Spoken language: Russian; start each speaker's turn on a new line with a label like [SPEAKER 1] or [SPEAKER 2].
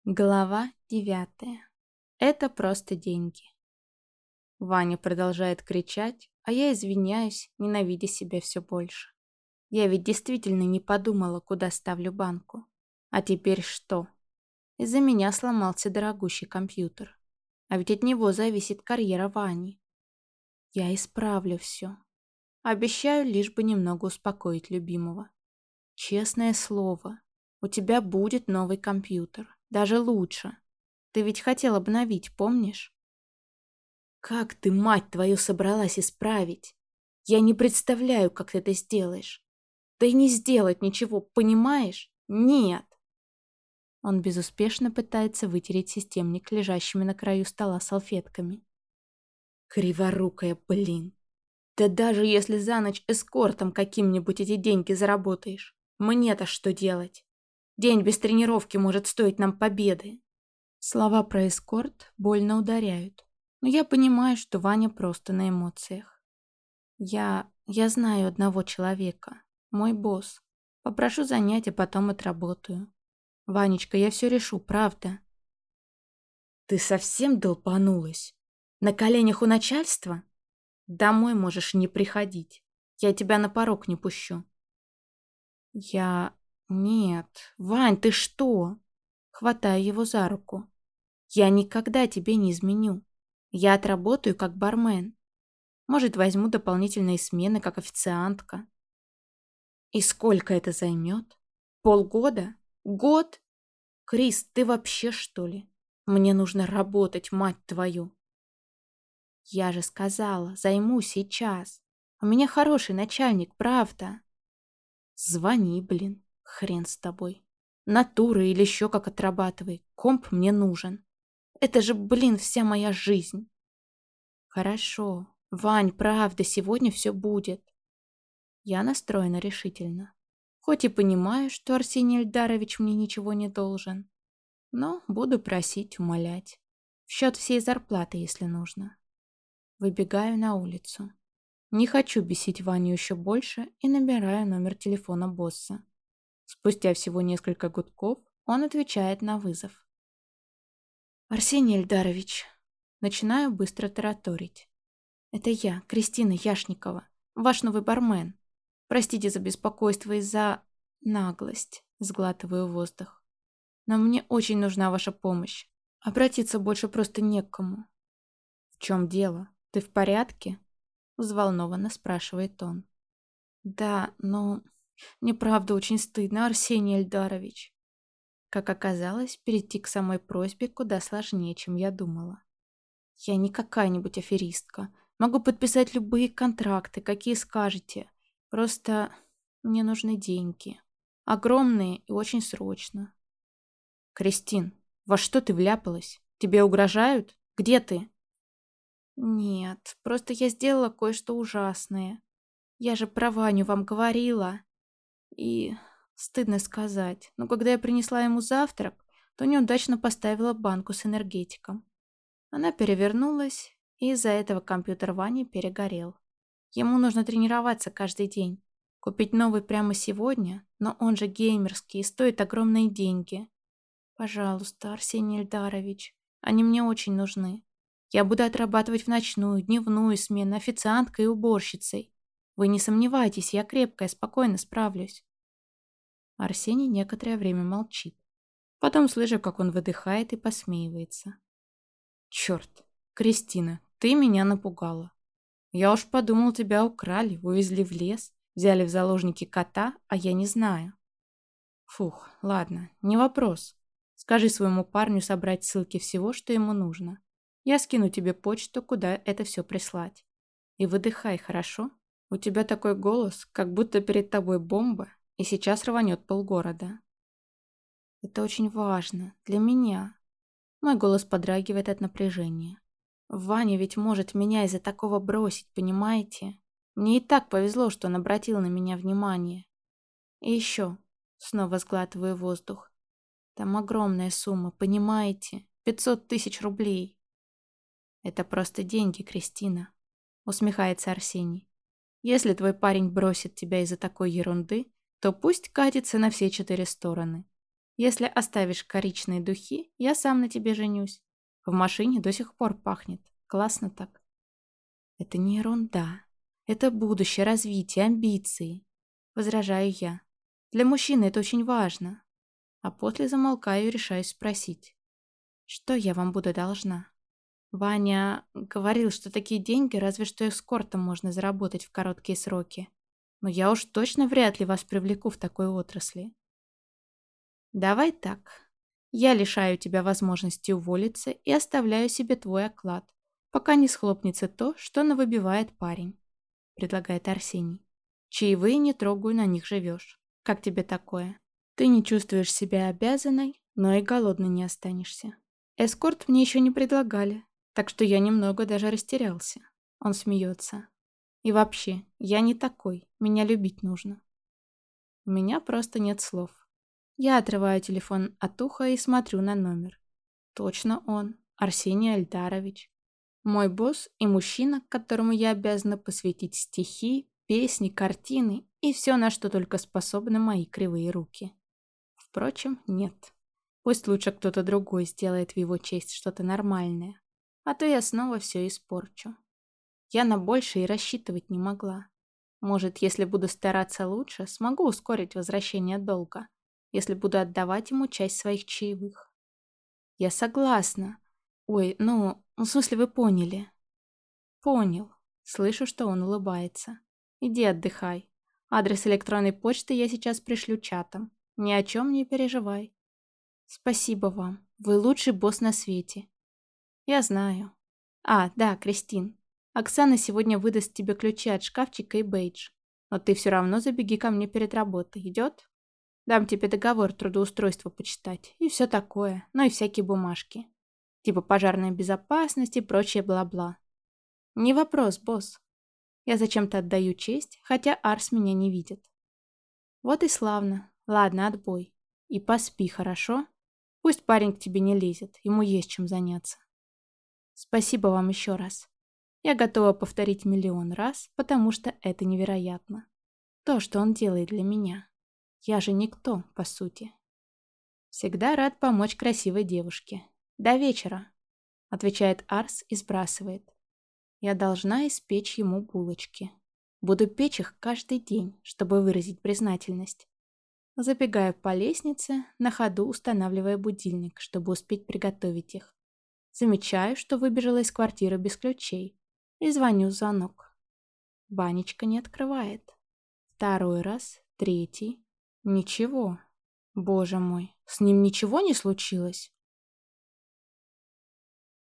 [SPEAKER 1] Глава 9. Это просто деньги. Ваня продолжает кричать, а я извиняюсь, ненавидя себя все больше. Я ведь действительно не подумала, куда ставлю банку. А теперь что? Из-за меня сломался дорогущий компьютер. А ведь от него зависит карьера Вани. Я исправлю все. Обещаю лишь бы немного успокоить любимого. Честное слово, у тебя будет новый компьютер. Даже лучше. Ты ведь хотел обновить, помнишь? Как ты, мать твою, собралась исправить? Я не представляю, как ты это сделаешь. Да и не сделать ничего, понимаешь? Нет. Он безуспешно пытается вытереть системник лежащими на краю стола салфетками. Криворукая, блин. Да даже если за ночь эскортом каким-нибудь эти деньги заработаешь, мне-то что делать? День без тренировки может стоить нам победы. Слова про эскорт больно ударяют, но я понимаю, что Ваня просто на эмоциях. Я знаю одного человека, мой босс. Попрошу занять, а потом отработаю. Ванечка, я все решу, правда. Ты совсем долбанулась? На коленях у начальства? Домой можешь не приходить. Я тебя на порог не пущу. Я... Нет. Вань, ты что? Хватаю его за руку. Я никогда тебе не изменю. Я отработаю как бармен. Может, возьму дополнительные смены как официантка. И сколько это займет? Полгода? Год? Крис, ты вообще что ли? Мне нужно работать, мать твою. Я же сказала, займу сейчас. У меня хороший начальник, правда. Звони, блин, хрен с тобой. Натура или еще как отрабатывай. Комп мне нужен. Это же, блин, вся моя жизнь. Хорошо. Вань, правда, сегодня все будет. Я настроена решительно. Хоть и понимаю, что Арсений Эльдарович мне ничего не должен, но буду просить, умолять. В счет всей зарплаты, если нужно. Выбегаю на улицу. Не хочу бесить Ваню еще больше и набираю номер телефона босса. Спустя всего несколько гудков он отвечает на вызов. «Арсений Эльдарович». Начинаю быстро тараторить. «Это я, Кристина Яшникова, ваш новый бармен. Простите за беспокойство и за наглость», — сглатываю воздух. «Но мне очень нужна ваша помощь. Обратиться больше просто не к кому». «В чем дело? Ты в порядке?» — взволнованно спрашивает он. «Да, но мне правда очень стыдно, Арсений Эльдарович». Как оказалось, перейти к самой просьбе куда сложнее, чем я думала. Я не какая-нибудь аферистка. Могу подписать любые контракты, какие скажете. Просто мне нужны деньги. Огромные и очень срочно. Кристин, во что ты вляпалась? Тебе угрожают? Где ты? Нет, просто я сделала кое-что ужасное. Я же про Ваню вам говорила. И стыдно сказать, но когда я принесла ему завтрак, то неудачно поставила банку с энергетиком. Она перевернулась, и из-за этого компьютер Вани перегорел. Ему нужно тренироваться каждый день. Купить новый прямо сегодня, но он же геймерский и стоит огромные деньги. Пожалуйста, Арсений Эльдарович, они мне очень нужны. Я буду отрабатывать в ночную, дневную смену, официанткой и уборщицей. Вы не сомневайтесь, я крепкая, спокойно справлюсь. Арсений некоторое время молчит. Потом слышу, как он выдыхает и посмеивается. Черт, Кристина, ты меня напугала. Я уж подумал, тебя украли, увезли в лес, взяли в заложники кота, а я не знаю. Фух, ладно, не вопрос. Скажи своему парню собрать ссылки всего, что ему нужно. Я скину тебе почту, куда это все прислать. И выдыхай, хорошо? У тебя такой голос, как будто перед тобой бомба, и сейчас рванет полгорода. Это очень важно. Для меня. Мой голос подрагивает от напряжения. Ваня ведь может меня из-за такого бросить, понимаете? Мне и так повезло, что он обратил на меня внимание. И еще. Снова сглатываю воздух. Там огромная сумма, понимаете? 500 тысяч рублей. Это просто деньги, Кристина. Усмехается Арсений. Если твой парень бросит тебя из-за такой ерунды, то пусть катится на все 4 стороны. Если оставишь коричные духи, я сам на тебе женюсь. В машине до сих пор пахнет. Классно так. Это не ерунда. Это будущее, развитие, амбиции. Возражаю я. Для мужчины это очень важно. А после замолкаю и решаюсь спросить. Что я вам буду должна? Ваня говорил, что такие деньги разве что эскортом можно заработать в короткие сроки. Но я уж точно вряд ли вас привлеку в такой отрасли. Давай так. Я лишаю тебя возможности уволиться и оставляю себе твой оклад, пока не схлопнется то, что навыбивает парень, предлагает Арсений. Чаевые не трогаю, на них живешь. Как тебе такое? Ты не чувствуешь себя обязанной, но и голодной не останешься. Эскорт мне еще не предлагали, так что я немного даже растерялся. Он смеется. И вообще, я не такой, меня любить нужно. У меня просто нет слов. Я отрываю телефон от уха и смотрю на номер. Точно он, Арсений Альдарович. Мой босс и мужчина, которому я обязана посвятить стихи, песни, картины и все, на что только способны мои кривые руки. Впрочем, нет. Пусть лучше кто-то другой сделает в его честь что-то нормальное. А то я снова все испорчу. Я на большее и рассчитывать не могла. Может, если буду стараться лучше, смогу ускорить возвращение долга, если буду отдавать ему часть своих чаевых. Я согласна. Ой, в смысле вы поняли. Понял. Слышу, что он улыбается. Иди отдыхай. Адрес электронной почты я сейчас пришлю чатом. Ни о чем не переживай. Спасибо вам. Вы лучший босс на свете. Я знаю. А, да, Кристин. Оксана сегодня выдаст тебе ключи от шкафчика и бейдж. Но ты все равно забеги ко мне перед работой. Идет? Дам тебе договор трудоустройства почитать. И все такое. Ну и всякие бумажки. Типа пожарная безопасность и прочее бла-бла. Не вопрос, босс. Я зачем-то отдаю честь, хотя Арс меня не видит. Вот и славно. Ладно, отбой. И поспи, хорошо? Пусть парень к тебе не лезет, ему есть чем заняться. Спасибо вам еще раз. Я готова повторить миллион раз, потому что это невероятно. То, что он делает для меня. Я же никто, по сути. Всегда рад помочь красивой девушке. До вечера, отвечает Арс и сбрасывает. Я должна испечь ему булочки. Буду печь их каждый день, чтобы выразить признательность. Забегаю по лестнице, на ходу устанавливая будильник, чтобы успеть приготовить их. Замечаю, что выбежала из квартиры без ключей, и звоню в звонок. Ванечка не открывает. Второй раз, третий. Ничего. Боже мой, с ним ничего не случилось?